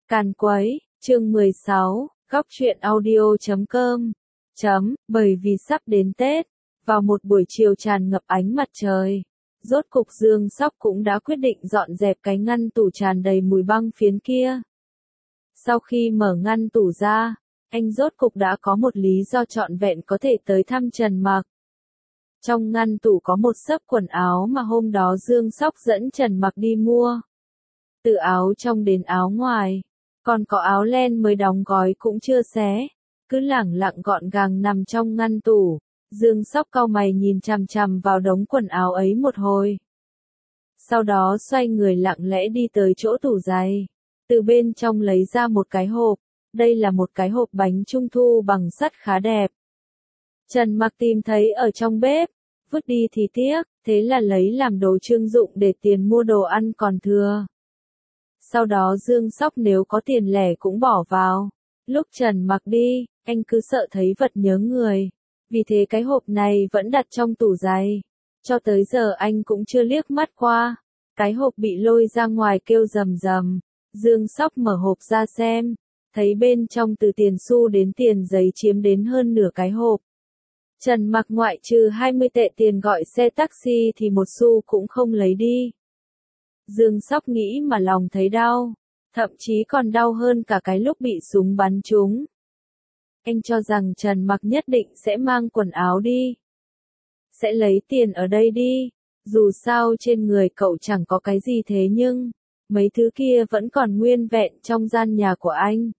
Càn quấy, chương 16, góc truyện audio.com. Bởi vì sắp đến Tết, vào một buổi chiều tràn ngập ánh mặt trời, rốt cục Dương Sóc cũng đã quyết định dọn dẹp cái ngăn tủ tràn đầy mùi băng phiến kia. Sau khi mở ngăn tủ ra, anh rốt cục đã có một lý do trọn vẹn có thể tới thăm Trần Mặc. Trong ngăn tủ có một xấp quần áo mà hôm đó Dương Sóc dẫn Trần Mặc đi mua. Từ áo trong đến áo ngoài, còn có áo len mới đóng gói cũng chưa xé, cứ lẳng lặng gọn gàng nằm trong ngăn tủ. Dương Sóc cau mày nhìn chằm chằm vào đống quần áo ấy một hồi. Sau đó xoay người lặng lẽ đi tới chỗ tủ giày. Từ bên trong lấy ra một cái hộp. Đây là một cái hộp bánh trung thu bằng sắt khá đẹp. Trần Mặc tìm thấy ở trong bếp, vứt đi thì tiếc, thế là lấy làm đồ trưng dụng để tiền mua đồ ăn còn thừa. Sau đó Dương Sóc nếu có tiền lẻ cũng bỏ vào. Lúc Trần Mặc đi, anh cứ sợ thấy vật nhớ người. Vì thế cái hộp này vẫn đặt trong tủ giày. Cho tới giờ anh cũng chưa liếc mắt qua. Cái hộp bị lôi ra ngoài kêu rầm rầm. Dương Sóc mở hộp ra xem. Thấy bên trong từ tiền xu đến tiền giấy chiếm đến hơn nửa cái hộp. Trần Mặc ngoại trừ 20 tệ tiền gọi xe taxi thì một xu cũng không lấy đi. Dương Sóc nghĩ mà lòng thấy đau, thậm chí còn đau hơn cả cái lúc bị súng bắn trúng. Anh cho rằng Trần Mặc nhất định sẽ mang quần áo đi. Sẽ lấy tiền ở đây đi, dù sao trên người cậu chẳng có cái gì thế nhưng, mấy thứ kia vẫn còn nguyên vẹn trong gian nhà của anh.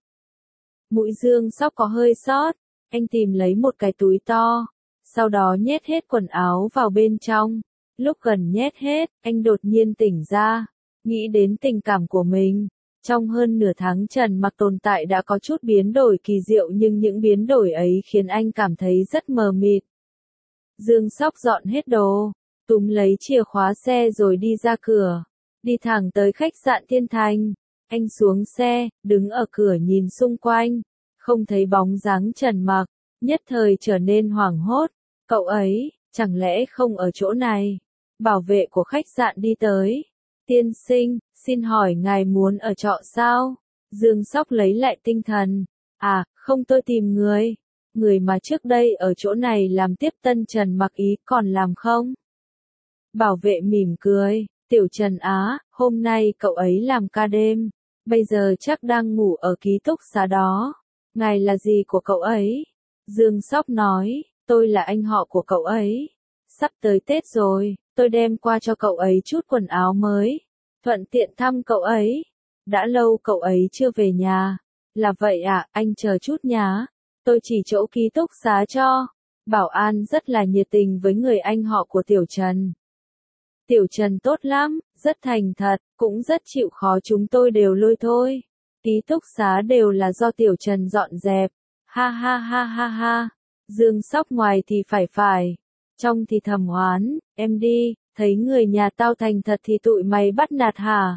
Mũi Dương Sóc có hơi sót, anh tìm lấy một cái túi to, sau đó nhét hết quần áo vào bên trong. Lúc gần nhét hết, anh đột nhiên tỉnh ra, nghĩ đến tình cảm của mình. Trong hơn nửa tháng Trần Mặc tồn tại đã có chút biến đổi kỳ diệu nhưng những biến đổi ấy khiến anh cảm thấy rất mờ mịt. Dương Sóc dọn hết đồ, túm lấy chìa khóa xe rồi đi ra cửa, đi thẳng tới khách sạn Thiên Thành. Anh xuống xe, đứng ở cửa nhìn xung quanh, không thấy bóng dáng Trần Mặc, nhất thời trở nên hoảng hốt. Cậu ấy, chẳng lẽ không ở chỗ này? Bảo vệ của khách sạn đi tới. Tiên sinh, xin hỏi ngài muốn ở trọ sao? Dương Sóc lấy lại tinh thần. À, không, tôi tìm người. Người mà trước đây ở chỗ này làm tiếp tân Trần Mặc ý còn làm không? Bảo vệ mỉm cười. Tiểu Trần Á, hôm nay cậu ấy làm ca đêm. Bây giờ chắc đang ngủ ở ký túc xá đó. Ngài là gì của cậu ấy? Dương Sóc nói, tôi là anh họ của cậu ấy. Sắp tới Tết rồi, tôi đem qua cho cậu ấy chút quần áo mới. Thuận tiện thăm cậu ấy. Đã lâu cậu ấy chưa về nhà. Là vậy à, anh chờ chút nhá. Tôi chỉ chỗ ký túc xá cho. Bảo an rất là nhiệt tình với người anh họ của Tiểu Trần. Tiểu Trần tốt lắm, rất thành thật, cũng rất chịu khó, chúng tôi đều lôi thôi. Ký túc xá đều là do Tiểu Trần dọn dẹp. Ha ha ha ha ha. Dương Sóc ngoài thì phải. Trong thì thầm oán, em đi, thấy người nhà tao thành thật thì tụi mày bắt nạt hả?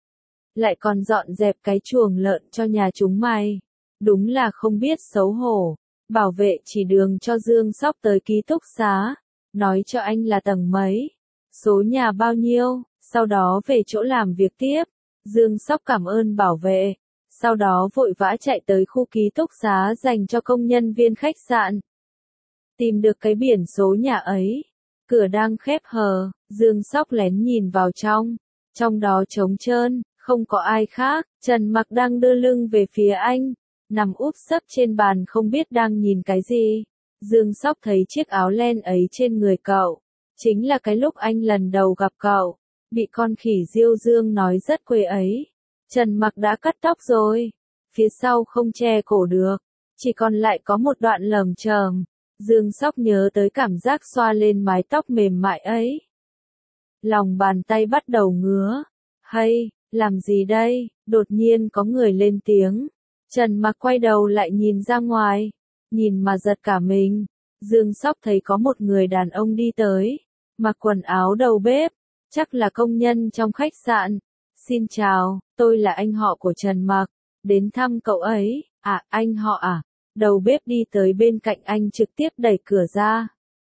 Lại còn dọn dẹp cái chuồng lợn cho nhà chúng mày. Đúng là không biết xấu hổ. Bảo vệ chỉ đường cho Dương Sóc tới ký túc xá. Nói cho anh là tầng mấy, số nhà bao nhiêu, sau đó về chỗ làm việc tiếp. Dương Sóc cảm ơn bảo vệ. Sau đó vội vã chạy tới khu ký túc xá dành cho công nhân viên khách sạn. Tìm được cái biển số nhà ấy. Cửa đang khép hờ, Dương Sóc lén nhìn vào trong. Trong đó trống trơn, không có ai khác. Trần Mặc đang đưa lưng về phía anh, nằm úp sấp trên bàn không biết đang nhìn cái gì. Dương Sóc thấy chiếc áo len ấy trên người cậu. Chính là cái lúc anh lần đầu gặp cậu, bị con khỉ Diêu Dương nói rất quê ấy. Trần Mặc đã cắt tóc rồi, phía sau không che cổ được, chỉ còn lại có một đoạn lởm chởm. Dương Sóc nhớ tới cảm giác xoa lên mái tóc mềm mại ấy. Lòng bàn tay bắt đầu ngứa. Hay, làm gì đây? Đột nhiên có người lên tiếng. Trần Mặc quay đầu lại nhìn ra ngoài, nhìn mà giật cả mình. Dương Sóc thấy có một người đàn ông đi tới, mặc quần áo đầu bếp, chắc là công nhân trong khách sạn. Xin chào, tôi là anh họ của Trần Mặc, đến thăm cậu ấy. À, anh họ à? Đầu bếp đi tới bên cạnh anh trực tiếp đẩy cửa ra.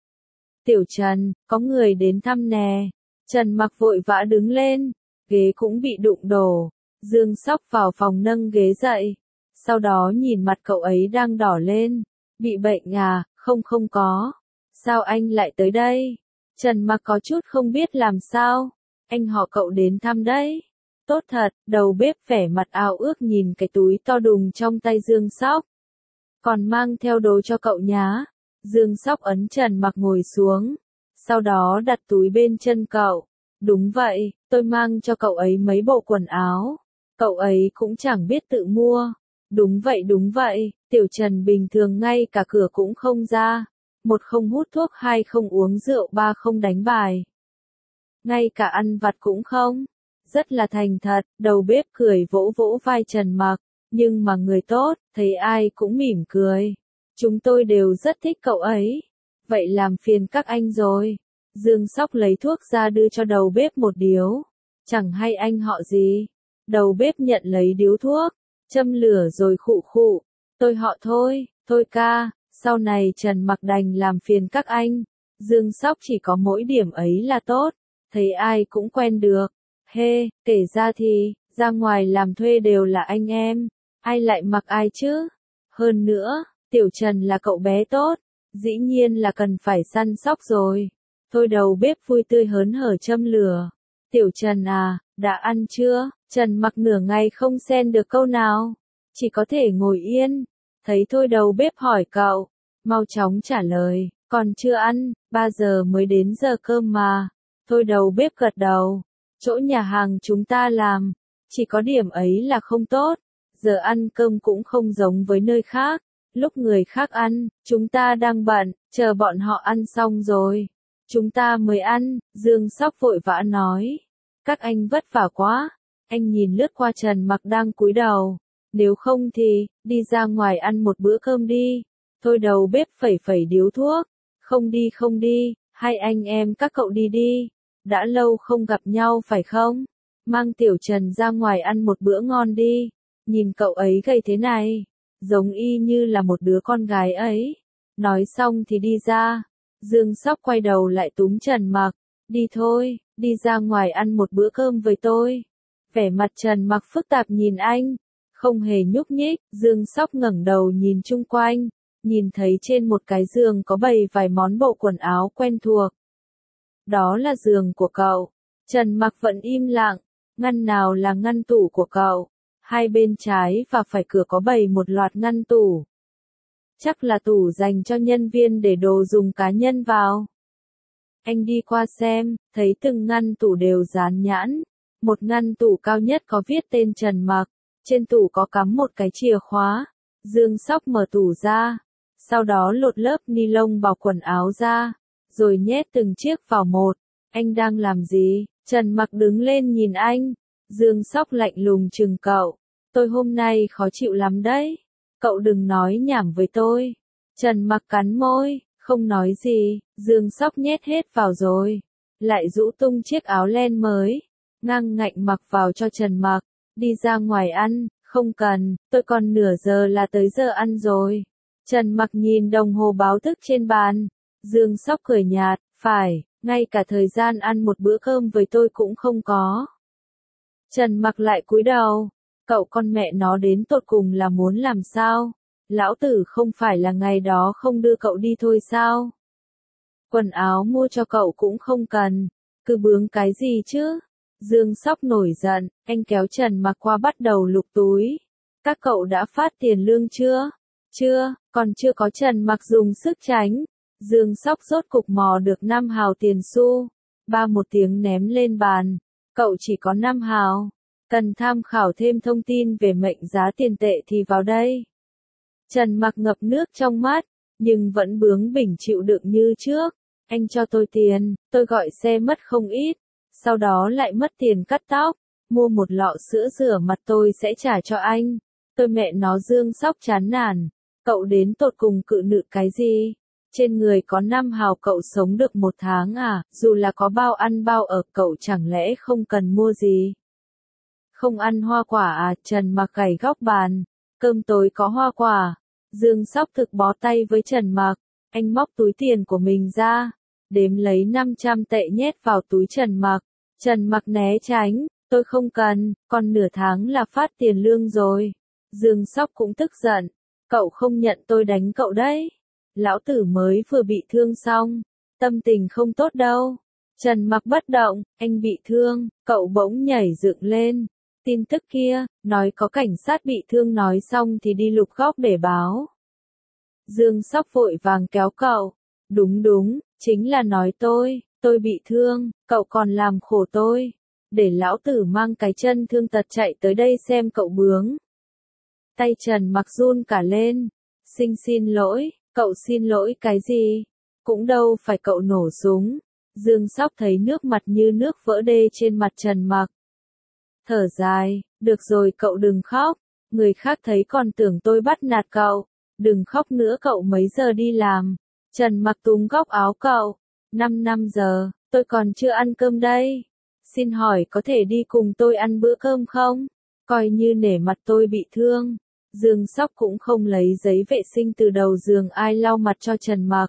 Tiểu Trần, có người đến thăm nè. Trần Mặc vội vã đứng lên, ghế cũng bị đụng đổ. Dương Sóc vào phòng nâng ghế dậy. Sau đó nhìn mặt cậu ấy đang đỏ lên. Bị bệnh à? Không không có. Sao anh lại tới đây? Trần Mặc có chút không biết làm sao. Anh họ cậu đến thăm đấy. Tốt thật, đầu bếp vẻ mặt ao ước nhìn cái túi to đùng trong tay Dương Sóc. Còn mang theo đồ cho cậu nhá. Dương Sóc ấn Trần Mặc ngồi xuống. Sau đó đặt túi bên chân cậu. Đúng vậy, tôi mang cho cậu ấy mấy bộ quần áo. Cậu ấy cũng chẳng biết tự mua. Đúng vậy, Tiểu Trần bình thường ngay cả cửa cũng không ra. Một không hút thuốc, hai không uống rượu, ba không đánh bài. Ngay cả ăn vặt cũng không. Rất là thành thật, đầu bếp cười vỗ vỗ vai Trần Mặc. Nhưng mà người tốt, thấy ai cũng mỉm cười. Chúng tôi đều rất thích cậu ấy. Vậy làm phiền các anh rồi. Dương Sóc lấy thuốc ra đưa cho đầu bếp một điếu. Chẳng hay anh họ gì. Đầu bếp nhận lấy điếu thuốc, châm lửa rồi khụ khụ. Tôi họ thôi ca, sau này Trần Mặc đành làm phiền các anh. Dương Sóc chỉ có mỗi điểm ấy là tốt, thấy ai cũng quen được. Kể ra thì, ra ngoài làm thuê đều là anh em, ai lại mặc ai chứ? Hơn nữa, Tiểu Trần là cậu bé tốt, dĩ nhiên là cần phải săn sóc rồi. Thôi đầu bếp vui tươi hớn hở châm lửa. Tiểu Trần à, đã ăn chưa? Trần Mặc nửa ngày không xen được câu nào, chỉ có thể ngồi yên. Thấy thôi đầu bếp hỏi cậu, mau chóng trả lời, còn chưa ăn, 3 giờ mới đến giờ cơm mà. Thôi đầu bếp gật đầu, chỗ nhà hàng chúng ta làm, chỉ có điểm ấy là không tốt, giờ ăn cơm cũng không giống với nơi khác, lúc người khác ăn, chúng ta đang bận, chờ bọn họ ăn xong rồi, chúng ta mới ăn. Dương Sóc vội vã nói, các anh vất vả quá. Anh nhìn lướt qua Trần Mặc đang cúi đầu, nếu không thì, đi ra ngoài ăn một bữa cơm đi. Thôi đầu bếp phẩy phẩy điếu thuốc, không đi, hai anh em các cậu đi đi, đã lâu không gặp nhau phải không? Mang Tiểu Trần ra ngoài ăn một bữa ngon đi, nhìn cậu ấy gầy thế này, giống y như là một đứa con gái ấy. Nói xong thì đi ra, Dương Sóc quay đầu lại túm Trần Mặc, đi thôi, đi ra ngoài ăn một bữa cơm với tôi. Vẻ mặt Trần Mặc phức tạp nhìn anh, không hề nhúc nhích. Dương Sóc ngẩng đầu nhìn chung quanh, nhìn thấy trên một cái giường có bày vài món bộ quần áo quen thuộc. Đó là giường của cậu. Trần Mặc vẫn im lặng, ngăn nào là ngăn tủ của cậu. Hai bên trái và phải cửa có bày một loạt ngăn tủ. Chắc là tủ dành cho nhân viên để đồ dùng cá nhân vào. Anh đi qua xem, thấy từng ngăn tủ đều dán nhãn. Một ngăn tủ cao nhất có viết tên Trần Mặc, trên tủ có cắm một cái chìa khóa. Dương Sóc mở tủ ra, sau đó lột lớp ni lông bọc quần áo ra, rồi nhét từng chiếc vào một. Anh đang làm gì? Trần Mặc đứng lên nhìn anh. Dương Sóc lạnh lùng trừng cậu. Tôi hôm nay khó chịu lắm đấy. Cậu đừng nói nhảm với tôi. Trần Mặc cắn môi, không nói gì. Dương Sóc nhét hết vào rồi, lại rũ tung chiếc áo len mới, ngang ngạnh mặc vào cho Trần Mặc. Đi ra ngoài ăn, không cần, tôi còn nửa giờ là tới giờ ăn rồi. Trần Mặc nhìn đồng hồ báo thức trên bàn. Dương Sóc cười nhạt, phải, ngay cả thời gian ăn một bữa cơm với tôi cũng không có. Trần Mặc lại cúi đầu, cậu con mẹ nó đến tột cùng là muốn làm sao? Lão tử không phải là ngày đó không đưa cậu đi thôi sao? Quần áo mua cho cậu cũng không cần, cứ bướng cái gì chứ? Dương Sóc nổi giận, anh kéo Trần Mặc qua bắt đầu lục túi. Các cậu đã phát tiền lương chưa? Chưa, còn chưa có. Trần Mặc dùng sức tránh. Dương Sóc rốt cục mò được 5 hào tiền xu. Ba một tiếng ném lên bàn. Cậu chỉ có 5 hào. Cần tham khảo thêm thông tin về mệnh giá tiền tệ thì vào đây. Trần Mặc ngập nước trong mắt, nhưng vẫn bướng bỉnh chịu đựng như trước. Anh cho tôi tiền, tôi gọi xe mất không ít. Sau đó lại mất tiền cắt tóc, mua một lọ sữa rửa mặt tôi sẽ trả cho anh. Tôi mẹ nó. Dương Sóc chán nản, cậu đến tột cùng cự nữ cái gì? Trên người có 5 hào cậu sống được 1 tháng à? Dù là có bao ăn bao ở cậu chẳng lẽ không cần mua gì? Không ăn hoa quả à? Trần Mặc gảy góc bàn, cơm tối có hoa quả. Dương Sóc thực bó tay với Trần Mặc, anh móc túi tiền của mình ra, đếm lấy 500 tệ nhét vào túi Trần Mặc. Trần Mặc né tránh, Tôi không cần, còn nửa tháng là phát tiền lương rồi. Dương Sóc cũng tức giận. Cậu không nhận tôi đánh cậu đấy. Lão tử mới vừa bị thương xong. Tâm tình không tốt đâu. Trần Mặc bất động, anh bị thương, cậu bỗng nhảy dựng lên. Tin tức kia, nói có cảnh sát bị thương nói xong thì đi lục góc để báo. Dương Sóc vội vàng kéo cậu. Đúng đúng, chính là nói tôi bị thương, cậu còn làm khổ tôi. Để lão tử mang cái chân thương tật chạy tới đây xem cậu bướng. Tay Trần Mặc run cả lên. Xin lỗi, cậu xin lỗi cái gì? Cũng đâu phải cậu nổ súng. Dương Sóc thấy nước mặt như nước vỡ đê trên mặt Trần Mặc. Thở dài, được rồi cậu đừng khóc. Người khác thấy còn tưởng tôi bắt nạt cậu. Đừng khóc nữa cậu mấy giờ đi làm. Trần Mặc túm góc áo cậu. 5 giờ, tôi còn chưa ăn cơm đây. Xin hỏi có thể đi cùng tôi ăn bữa cơm không? Coi như nể mặt tôi bị thương. Dương Sóc cũng không lấy giấy vệ sinh từ đầu giường ai lau mặt cho Trần Mặc.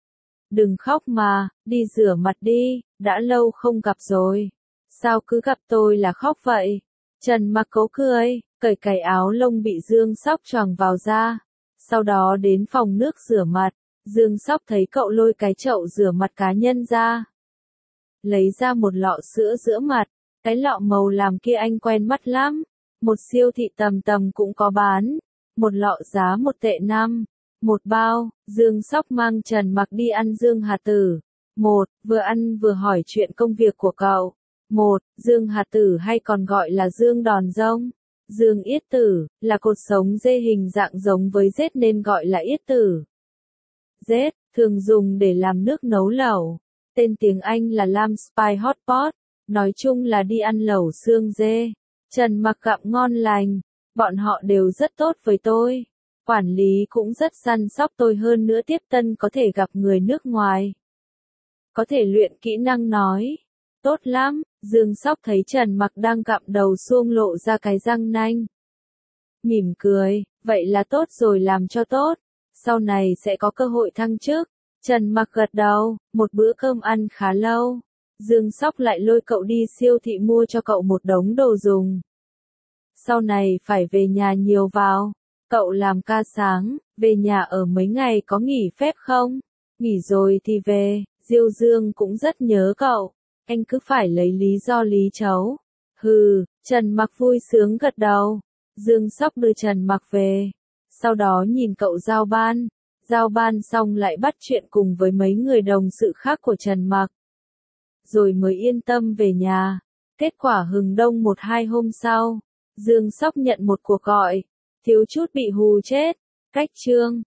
Đừng khóc mà, đi rửa mặt đi, đã lâu không gặp rồi. Sao cứ gặp tôi là khóc vậy? Trần Mặc cố cười, cởi cái áo lông bị Dương Sóc choàng vào ra. Sau đó đến phòng nước rửa mặt. Dương Sóc thấy cậu lôi cái chậu rửa mặt cá nhân ra. Lấy ra một lọ sữa rửa mặt. Cái lọ màu làm kia anh quen mắt lắm. Một siêu thị tầm cũng có bán. Một lọ giá 1 tệ 5. Một bao. Dương Sóc mang Trần Mặc đi ăn Dương Hà Tử. Vừa ăn vừa hỏi chuyện công việc của cậu. Dương Hà Tử hay còn gọi là Dương Đòn Rông. Dương Yết Tử, là cột sống dê hình dạng giống với rết nên gọi là Yết Tử. Rết, thường dùng để làm nước nấu lẩu. Tên tiếng Anh là lamb spy hot pot. Nói chung là đi ăn lẩu xương dê. Trần Mặc gặm ngon lành. Bọn họ đều rất tốt với tôi. Quản lý cũng rất săn sóc tôi hơn nữa tiếp tân có thể gặp người nước ngoài. Có thể luyện kỹ năng nói. Tốt lắm, Dương Sóc thấy Trần Mặc đang gặm đầu suông lộ ra cái răng nanh. Mỉm cười, vậy là tốt rồi làm cho tốt. Sau này sẽ có cơ hội thăng chức. Trần Mặc gật đầu, một bữa cơm ăn khá lâu. Dương Sóc lại lôi cậu đi siêu thị mua cho cậu một đống đồ dùng. Sau này phải về nhà nhiều vào. Cậu làm ca sáng, về nhà ở mấy ngày có nghỉ phép không? Nghỉ rồi thì về, Diêu Dương cũng rất nhớ cậu. Anh cứ phải lấy lý do lý chấu. Hừ, Trần Mặc vui sướng gật đầu. Dương Sóc đưa Trần Mặc về. Sau đó nhìn cậu giao ban. Giao ban xong lại bắt chuyện cùng với mấy người đồng sự khác của Trần Mặc. Rồi mới yên tâm về nhà. Kết quả hừng đông 1-2 hôm sau. Dương Sóc nhận một cuộc gọi. Thiếu chút bị hù chết. Cách chương.